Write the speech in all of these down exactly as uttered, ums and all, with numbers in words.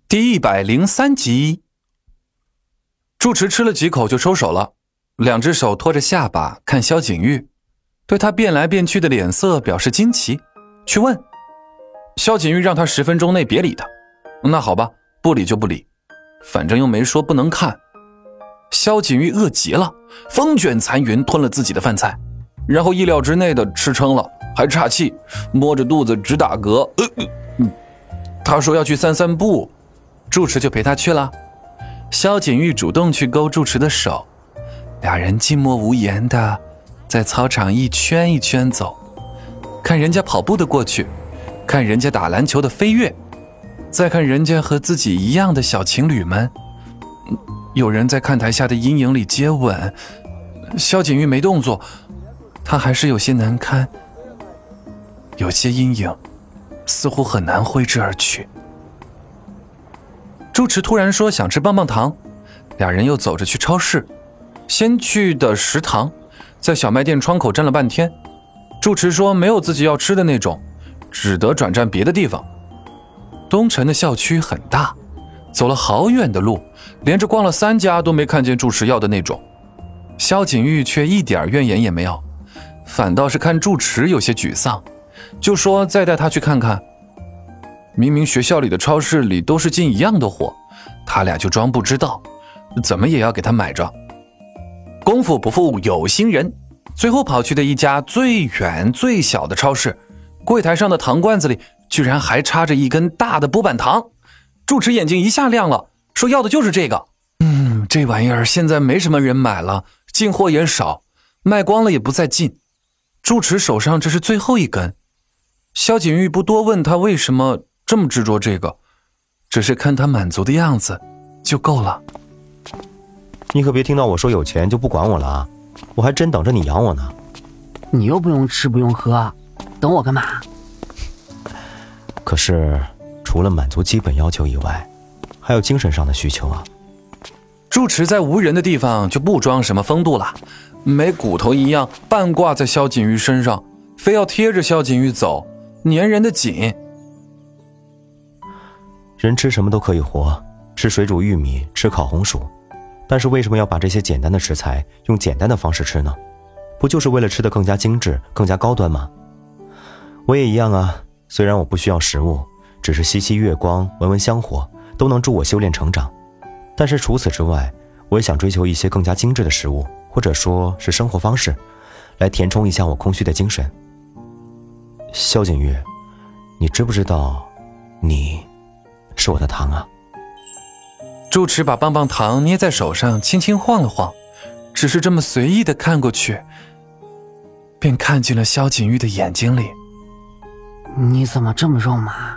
第一百零三集。住持吃了几口就收手了，两只手托着下巴看萧景玉，对他变来变去的脸色表示惊奇，去问。萧景玉让他十分钟内别理他。那好吧，不理就不理，反正又没说不能看。萧景玉饿极了，风卷残云吞了自己的饭菜，然后意料之内的吃撑了，还岔气，摸着肚子直打嗝。呃呃、他说要去散散步，住持就陪他去了。萧景玉主动去勾住持的手，俩人静默无言的在操场一圈一圈走，看人家跑步的过去，看人家打篮球的飞跃，再看人家和自己一样的小情侣们，有人在看台下的阴影里接吻。萧景玉没动作，他还是有些难堪，有些阴影似乎很难挥之而去。住持突然说想吃棒棒糖，俩人又走着去超市，先去的食堂，在小卖店窗口站了半天。住持说没有自己要吃的那种，只得转站别的地方。东城的校区很大，走了好远的路，连着逛了三家都没看见住持要的那种。萧景玉却一点怨言也没有，反倒是看住持有些沮丧，就说再带他去看看。明明学校里的超市里都是进一样的货，他俩就装不知道，怎么也要给他买着。功夫不负有心人，最后跑去的一家最远最小的超市，柜台上的糖罐子里居然还插着一根大的波板糖。住持眼睛一下亮了，说要的就是这个。嗯，这玩意儿现在没什么人买了，进货也少，卖光了也不再进。住持手上这是最后一根。萧景玉不多问他为什么这么执着这个，只是看他满足的样子就够了。 你可别听到我说有钱就不管我了啊，我还真等着你养我呢。 你又不用吃不用喝，等我干嘛？ 可是除了满足基本要求以外，还有精神上的需求啊。 住持在无人的地方就不装什么风度了，没骨头一样半挂在萧景玉身上，非要贴着萧景玉走，粘人的紧。 人吃什么都可以活，吃水煮玉米，吃烤红薯，但是为什么要把这些简单的食材用简单的方式吃呢？不就是为了吃得更加精致，更加高端吗？我也一样啊，虽然我不需要食物，只是吸吸月光，闻闻香火都能助我修炼成长，但是除此之外，我也想追求一些更加精致的食物，或者说是生活方式，来填充一下我空虚的精神。萧景玉，你知不知道你是我的糖啊？ 住持把棒棒糖捏在手上轻轻晃了晃，只是这么随意地看过去，便看进了萧景玉的眼睛里。 你怎么这么肉麻？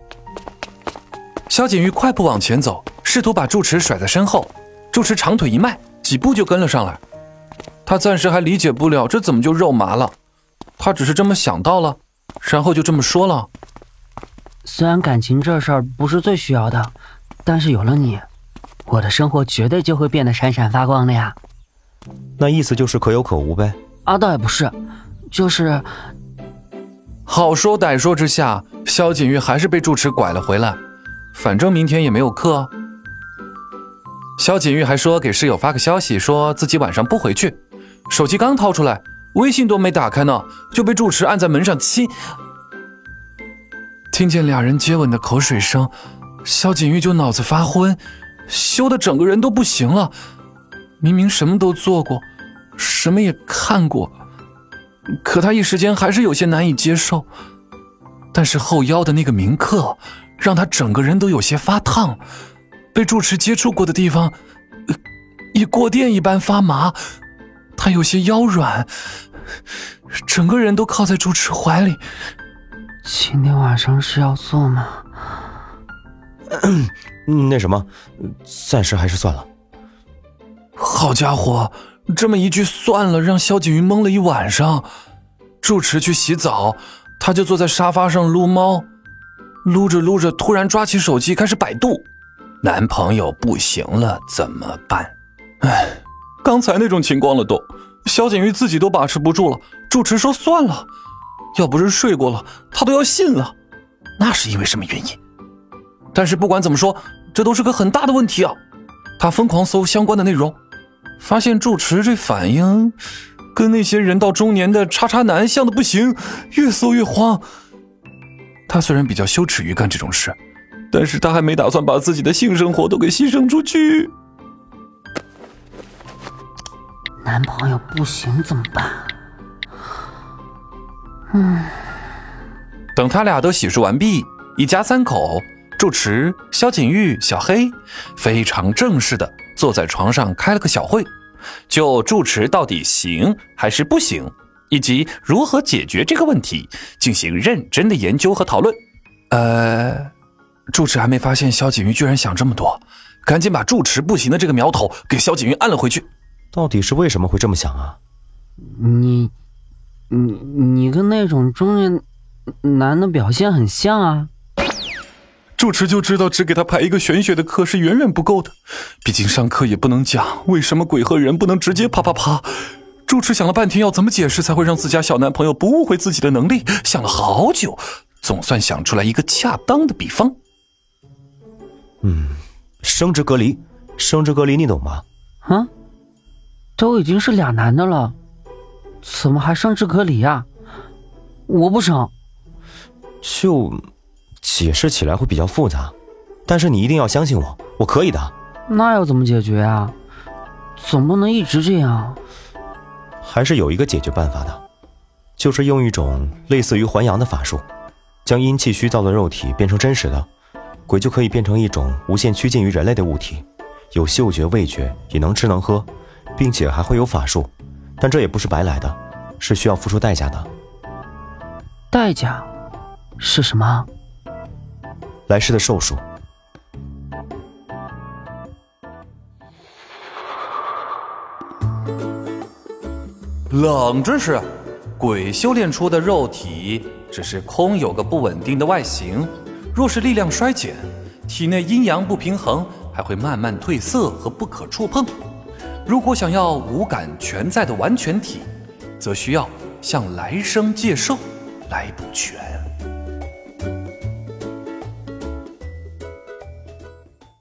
萧景玉快步往前走，试图把住持甩在身后。住持长腿一迈，几步就跟了上来。他暂时还理解不了这怎么就肉麻了，他只是这么想到了，然后就这么说了。 虽然感情这事儿不是最需要的，但是有了你，我的生活绝对就会变得闪闪发光的呀。 那意思就是可有可无呗？ 啊，倒也不是，就是好说歹说之下，萧景玉还是被住持拐了回来。反正明天也没有课。萧景玉还说给室友发个消息，说自己晚上不回去。手机刚掏出来，微信都没打开呢，就被住持按在门上亲。听见俩人接吻的口水声，萧景玉就脑子发昏，羞得整个人都不行了。明明什么都做过，什么也看过，可他一时间还是有些难以接受。但是后腰的那个铭刻让他整个人都有些发烫，被住持接触过的地方、呃、也过电一般发麻，他有些腰软，整个人都靠在住持怀里。 今天晚上是要做吗？ 那什么，暂时还是算了。 好家伙，这么一句算了，让萧景玉懵了一晚上。住持去洗澡，他就坐在沙发上撸猫，撸着撸着突然抓起手机开始百度，男朋友不行了怎么办？唉，刚才那种情况了都，萧景玉自己都把持不住了。住持说算了，要不是睡过了他都要信了，那是因为什么原因？但是不管怎么说， 这都是个很大的问题啊！他疯狂搜相关的内容，发现住持这反应跟那些人到中年的叉叉男像的不行，越搜越慌。他虽然比较羞耻于干这种事，但是他还没打算把自己的性生活都给牺牲出去。 男朋友不行怎么办？嗯， 等他俩都洗漱完毕，一家三口，住持、萧景玉、小黑，非常正式的坐在床上开了个小会，就住持到底行还是不行，以及如何解决这个问题进行认真的研究和讨论。呃，住持还没发现萧景玉居然想这么多，赶紧把住持不行的这个苗头给萧景玉按了回去。 到底是为什么会这么想啊？ 你你你跟那种中年男的表现很像啊。 住持就知道只给他排一个玄学的课是远远不够的，毕竟上课也不能讲为什么鬼和人不能直接啪啪啪。住持想了半天要怎么解释才会让自家小男朋友不误会自己的能力，想了好久，总算想出来一个恰当的比方。 嗯，生殖隔离，生殖隔离你懂吗？ 啊，都已经是俩男的了，怎么还生殖隔离啊？我不生。 就解释起来会比较复杂，但是你一定要相信我，我可以的。 那要怎么解决啊？总不能一直这样。 还是有一个解决办法的，就是用一种类似于还阳的法术，将阴气虚造的肉体变成真实的，鬼就可以变成一种无限趋近于人类的物体，有嗅觉味觉，也能吃能喝，并且还会有法术，但这也不是白来的，是需要付出代价的。 代价是什么？ 来世的寿数。 冷知识，鬼修炼出的肉体只是空有个不稳定的外形，若是力量衰减，体内阴阳不平衡，还会慢慢褪色和不可触碰。如果想要五感全在的完全体，则需要向来生借寿来补全。